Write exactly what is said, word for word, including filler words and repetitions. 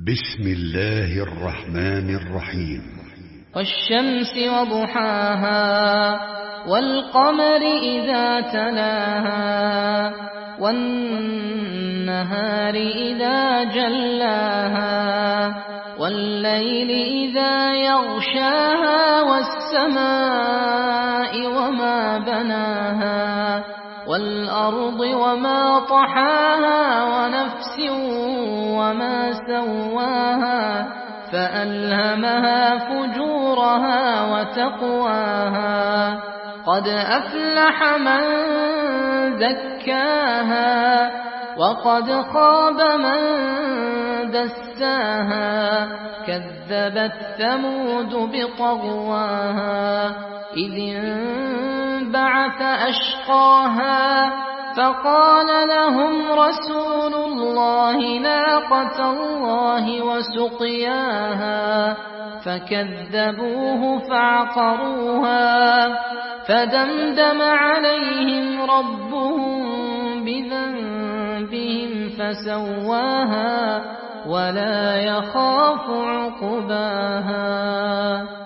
بسم الله الرحمن الرحيم. والشمس وضحاها والقمر إذا تلاها والنهار إذا جلاها والليل إذا يغشاها والسماء وما بناها والأرض وما طحاها ونفس وما سواها فألهمها فجورها وتقواها قد أفلح من زكاها وقد خاب من دساها كذبت ثمود بطغواها إذ انبعث أشقاها فقال لهم رسول الله ناقة الله وسقياها فكذبوه فعقروها فدمدم عليهم ربهم بذنبهم فسواها ولا يخاف عقباها.